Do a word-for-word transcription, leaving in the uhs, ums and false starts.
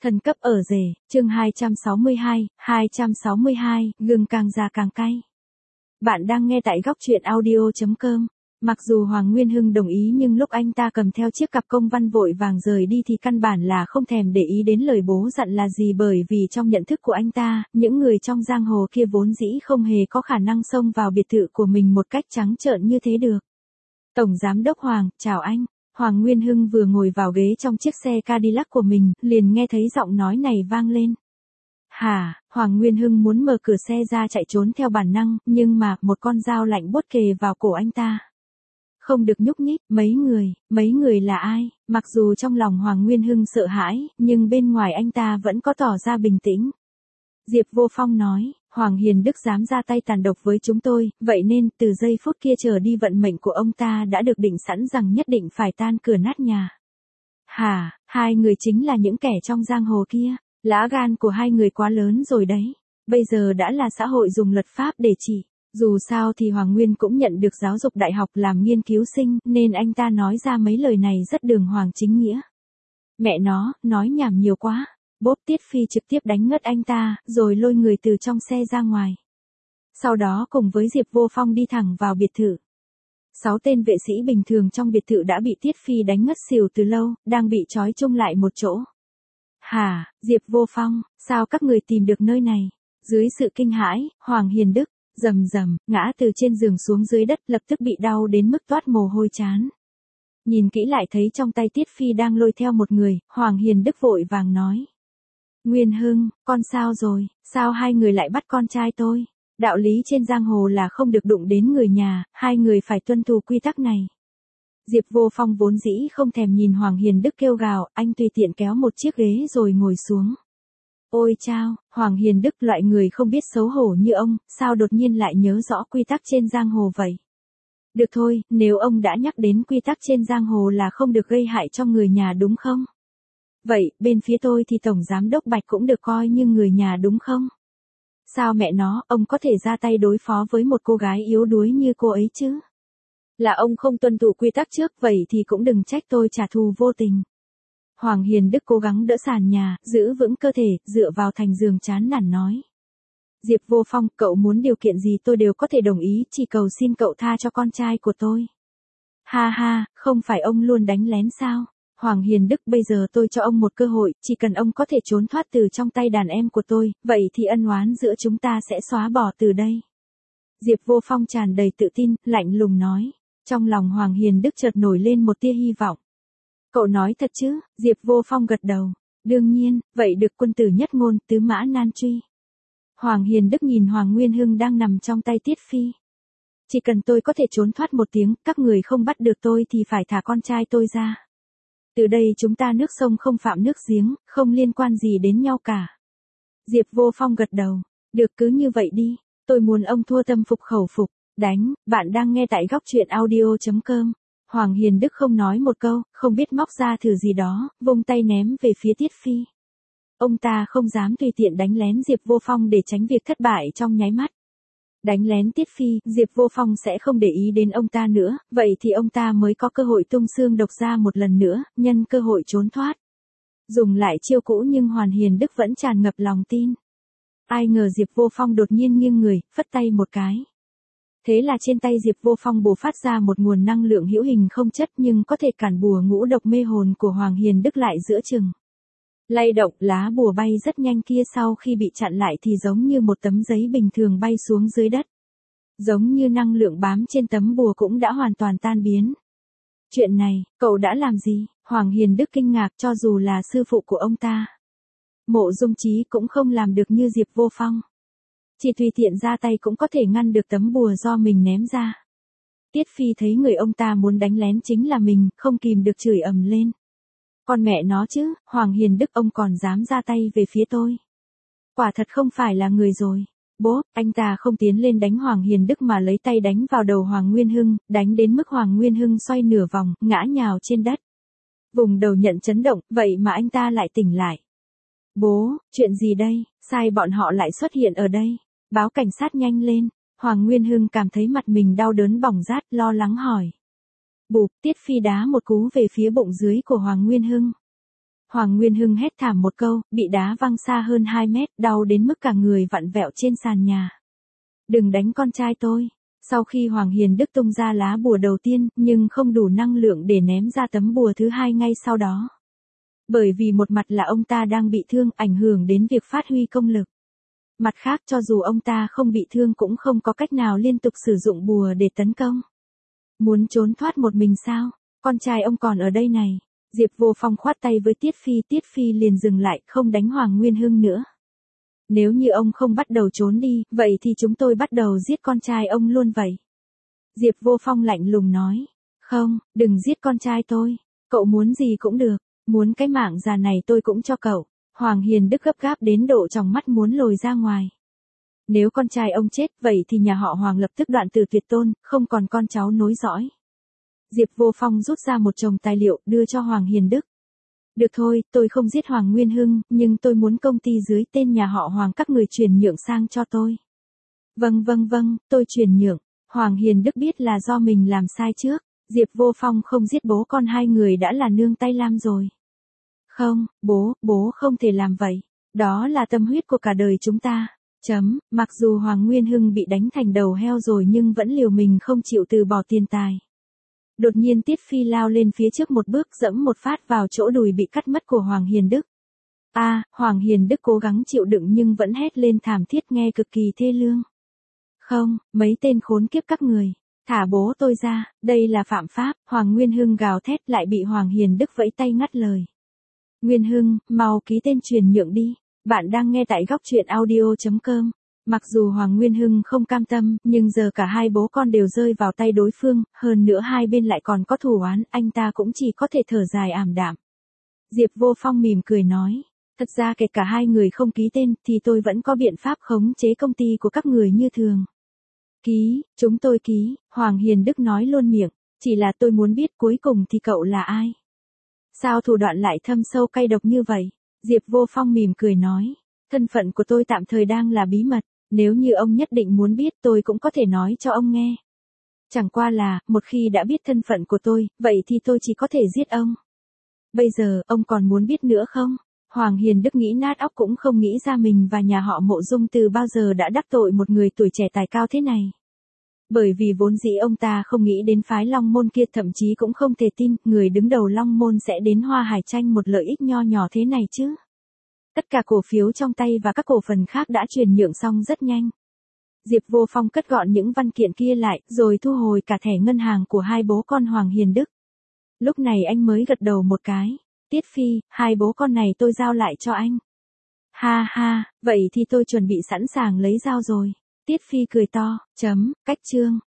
Thần cấp ở rể, chương hai trăm sáu mươi hai, hai trăm sáu mươi hai, gừng càng già càng cay. Bạn đang nghe tại góc truyện audio chấm com. Mặc dù Hoàng Nguyên Hưng đồng ý nhưng lúc anh ta cầm theo chiếc cặp công văn vội vàng rời đi thì căn bản là không thèm để ý đến lời bố dặn là gì, bởi vì trong nhận thức của anh ta, những người trong giang hồ kia vốn dĩ không hề có khả năng xông vào biệt thự của mình một cách trắng trợn như thế được. Tổng Giám đốc Hoàng, chào anh. Hoàng Nguyên Hưng vừa ngồi vào ghế trong chiếc xe Cadillac của mình, liền nghe thấy giọng nói này vang lên. Hả, Hoàng Nguyên Hưng muốn mở cửa xe ra chạy trốn theo bản năng, nhưng mà một con dao lạnh buốt kề vào cổ anh ta. Không được nhúc nhích, mấy người, mấy người là ai? Mặc dù trong lòng Hoàng Nguyên Hưng sợ hãi, nhưng bên ngoài anh ta vẫn có tỏ ra bình tĩnh. Diệp Vô Phong nói, Hoàng Hiền Đức dám ra tay tàn độc với chúng tôi, vậy nên từ giây phút kia trở đi vận mệnh của ông ta đã được định sẵn rằng nhất định phải tan cửa nát nhà. Hả, hai người chính là những kẻ trong giang hồ kia, lá gan của hai người quá lớn rồi đấy, bây giờ đã là xã hội dùng luật pháp để trị. Dù sao thì Hoàng Nguyên cũng nhận được giáo dục đại học làm nghiên cứu sinh, nên anh ta nói ra mấy lời này rất đường hoàng chính nghĩa. Mẹ nó, nói nhảm nhiều quá. Bốp Tiết Phi trực tiếp đánh ngất anh ta, rồi lôi người từ trong xe ra ngoài. Sau đó cùng với Diệp Vô Phong đi thẳng vào biệt thự. Sáu tên vệ sĩ bình thường trong biệt thự đã bị Tiết Phi đánh ngất xỉu từ lâu, đang bị trói chung lại một chỗ. Hả, Diệp Vô Phong, sao các người tìm được nơi này? Dưới sự kinh hãi, Hoàng Hiền Đức rầm rầm ngã từ trên giường xuống dưới đất, lập tức bị đau đến mức toát mồ hôi trán. Nhìn kỹ lại thấy trong tay Tiết Phi đang lôi theo một người, Hoàng Hiền Đức vội vàng nói. Nguyên Hưng, con sao rồi, sao hai người lại bắt con trai tôi? Đạo lý trên giang hồ là không được đụng đến người nhà, hai người phải tuân thủ quy tắc này. Diệp Vô Phong vốn dĩ không thèm nhìn Hoàng Hiền Đức kêu gào, anh tùy tiện kéo một chiếc ghế rồi ngồi xuống. Ôi chao, Hoàng Hiền Đức loại người không biết xấu hổ như ông, sao đột nhiên lại nhớ rõ quy tắc trên giang hồ vậy? Được thôi, nếu ông đã nhắc đến quy tắc trên giang hồ là không được gây hại cho người nhà đúng không? Vậy, bên phía tôi thì Tổng Giám đốc Bạch cũng được coi như người nhà đúng không? Sao mẹ nó, ông có thể ra tay đối phó với một cô gái yếu đuối như cô ấy chứ? Là ông không tuân thủ quy tắc trước, vậy thì cũng đừng trách tôi trả thù vô tình. Hoàng Hiền Đức cố gắng đỡ sàn nhà, giữ vững cơ thể, dựa vào thành giường chán nản nói. Diệp Vô Phong, cậu muốn điều kiện gì tôi đều có thể đồng ý, chỉ cầu xin cậu tha cho con trai của tôi. Ha ha, không phải ông luôn đánh lén sao? Hoàng Hiền Đức, bây giờ tôi cho ông một cơ hội, chỉ cần ông có thể trốn thoát từ trong tay đàn em của tôi, vậy thì ân oán giữa chúng ta sẽ xóa bỏ từ đây. Diệp Vô Phong tràn đầy tự tin, lạnh lùng nói. Trong lòng Hoàng Hiền Đức chợt nổi lên một tia hy vọng. Cậu nói thật chứ? Diệp Vô Phong gật đầu. Đương nhiên, vậy được quân tử nhất ngôn, tứ mã nan truy. Hoàng Hiền Đức nhìn Hoàng Nguyên Hưng đang nằm trong tay Tiết Phi. Chỉ cần tôi có thể trốn thoát một tiếng, các người không bắt được tôi thì phải thả con trai tôi ra. Từ đây chúng ta nước sông không phạm nước giếng, không liên quan gì đến nhau cả. Diệp Vô Phong gật đầu. Được, cứ như vậy đi. Tôi muốn ông thua tâm phục khẩu phục. Đánh, bạn đang nghe tại góc truyện audio chấm com. Hoàng Hiền Đức không nói một câu, không biết móc ra thử gì đó, vung tay ném về phía Tiết Phi. Ông ta không dám tùy tiện đánh lén Diệp Vô Phong để tránh việc thất bại trong nháy mắt. Đánh lén Tiết Phi, Diệp Vô Phong sẽ không để ý đến ông ta nữa, vậy thì ông ta mới có cơ hội tung xương độc ra một lần nữa, nhân cơ hội trốn thoát. Dùng lại chiêu cũ nhưng Hoàng Hiền Đức vẫn tràn ngập lòng tin. Ai ngờ Diệp Vô Phong đột nhiên nghiêng người, phất tay một cái. Thế là trên tay Diệp Vô Phong bộc phát ra một nguồn năng lượng hữu hình không chất nhưng có thể cản bùa ngũ độc mê hồn của Hoàng Hiền Đức lại giữa chừng. Lay động, lá bùa bay rất nhanh kia sau khi bị chặn lại thì giống như một tấm giấy bình thường bay xuống dưới đất. Giống như năng lượng bám trên tấm bùa cũng đã hoàn toàn tan biến. Chuyện này, cậu đã làm gì? Hoàng Hiền Đức kinh ngạc, cho dù là sư phụ của ông ta. Mộ Dung Chí cũng không làm được như Diệp Vô Phong. Chỉ tùy tiện ra tay cũng có thể ngăn được tấm bùa do mình ném ra. Tiết Phi thấy người ông ta muốn đánh lén chính là mình, không kìm được chửi ầm lên. Con mẹ nó chứ, Hoàng Hiền Đức ông còn dám ra tay về phía tôi. Quả thật không phải là người rồi. Bố, anh ta không tiến lên đánh Hoàng Hiền Đức mà lấy tay đánh vào đầu Hoàng Nguyên Hưng, đánh đến mức Hoàng Nguyên Hưng xoay nửa vòng, ngã nhào trên đất. Vùng đầu nhận chấn động, vậy mà anh ta lại tỉnh lại. Bố, chuyện gì đây, sai bọn họ lại xuất hiện ở đây. Báo cảnh sát nhanh lên. Hoàng Nguyên Hưng cảm thấy mặt mình đau đớn bỏng rát, lo lắng hỏi. Bụp, Tiết Phi đá một cú về phía bụng dưới của Hoàng Nguyên Hưng. Hoàng Nguyên Hưng hét thảm một câu, bị đá văng xa hơn hai mét, đau đến mức cả người vặn vẹo trên sàn nhà. Đừng đánh con trai tôi. Sau khi Hoàng Hiền Đức tung ra lá bùa đầu tiên, nhưng không đủ năng lượng để ném ra tấm bùa thứ hai ngay sau đó. Bởi vì một mặt là ông ta đang bị thương, ảnh hưởng đến việc phát huy công lực. Mặt khác, cho dù ông ta không bị thương cũng không có cách nào liên tục sử dụng bùa để tấn công. Muốn trốn thoát một mình sao? Con trai ông còn ở đây này. Diệp Vô Phong khoát tay với Tiết Phi, Tiết Phi liền dừng lại, không đánh Hoàng Nguyên Hưng nữa. Nếu như ông không bắt đầu trốn đi, vậy thì chúng tôi bắt đầu giết con trai ông luôn vậy. Diệp Vô Phong lạnh lùng nói. Không, đừng giết con trai tôi. Cậu muốn gì cũng được. Muốn cái mạng già này tôi cũng cho cậu. Hoàng Hiền Đức gấp gáp đến độ tròng mắt muốn lồi ra ngoài. Nếu con trai ông chết, vậy thì nhà họ Hoàng lập tức đoạn từ tuyệt tôn, không còn con cháu nối dõi. Diệp Vô Phong rút ra một chồng tài liệu, đưa cho Hoàng Hiền Đức. Được thôi, tôi không giết Hoàng Nguyên Hưng, nhưng tôi muốn công ty dưới tên nhà họ Hoàng các người chuyển nhượng sang cho tôi. Vâng vâng vâng, tôi chuyển nhượng. Hoàng Hiền Đức biết là do mình làm sai trước. Diệp Vô Phong không giết bố con hai người đã là nương tay lam rồi. Không, bố, bố không thể làm vậy. Đó là tâm huyết của cả đời chúng ta. Chấm, mặc dù Hoàng Nguyên Hưng bị đánh thành đầu heo rồi nhưng vẫn liều mình không chịu từ bỏ tiền tài. Đột nhiên Tiết Phi lao lên phía trước một bước, dẫm một phát vào chỗ đùi bị cắt mất của Hoàng Hiền Đức. A, à, Hoàng Hiền Đức cố gắng chịu đựng nhưng vẫn hét lên thảm thiết nghe cực kỳ thê lương. Không, mấy tên khốn kiếp các người. Thả bố tôi ra, đây là phạm pháp. Hoàng Nguyên Hưng gào thét lại bị Hoàng Hiền Đức vẫy tay ngắt lời. Nguyên Hưng, mau ký tên truyền nhượng đi. Bạn đang nghe tại góc truyện audio chấm com. Mặc dù Hoàng Nguyên Hưng không cam tâm, nhưng giờ cả hai bố con đều rơi vào tay đối phương, hơn nữa hai bên lại còn có thù oán, anh ta cũng chỉ có thể thở dài ảm đạm. Diệp Vô Phong mỉm cười nói, thật ra kể cả hai người không ký tên, thì tôi vẫn có biện pháp khống chế công ty của các người như thường. Ký, chúng tôi ký, Hoàng Hiền Đức nói luôn miệng, chỉ là tôi muốn biết cuối cùng thì cậu là ai? Sao thủ đoạn lại thâm sâu cay độc như vậy? Diệp Vô Phong mỉm cười nói, thân phận của tôi tạm thời đang là bí mật, nếu như ông nhất định muốn biết tôi cũng có thể nói cho ông nghe. Chẳng qua là, một khi đã biết thân phận của tôi, vậy thì tôi chỉ có thể giết ông. Bây giờ, ông còn muốn biết nữa không? Hoàng Hiền Đức nghĩ nát óc cũng không nghĩ ra mình và nhà họ Mộ Dung từ bao giờ đã đắc tội một người tuổi trẻ tài cao thế này. Bởi vì vốn dĩ ông ta không nghĩ đến phái Long Môn kia, thậm chí cũng không thể tin người đứng đầu Long Môn sẽ đến Hoa Hải tranh một lợi ích nho nhỏ thế này chứ. Tất cả cổ phiếu trong tay và các cổ phần khác đã chuyển nhượng xong rất nhanh. Diệp Vô Phong cất gọn những văn kiện kia lại, rồi thu hồi cả thẻ ngân hàng của hai bố con Hoàng Hiền Đức. Lúc này anh mới gật đầu một cái. Tiết Phi, hai bố con này tôi giao lại cho anh. Ha ha, vậy thì tôi chuẩn bị sẵn sàng lấy dao rồi. Tiết Phi cười to, chấm, cách chương.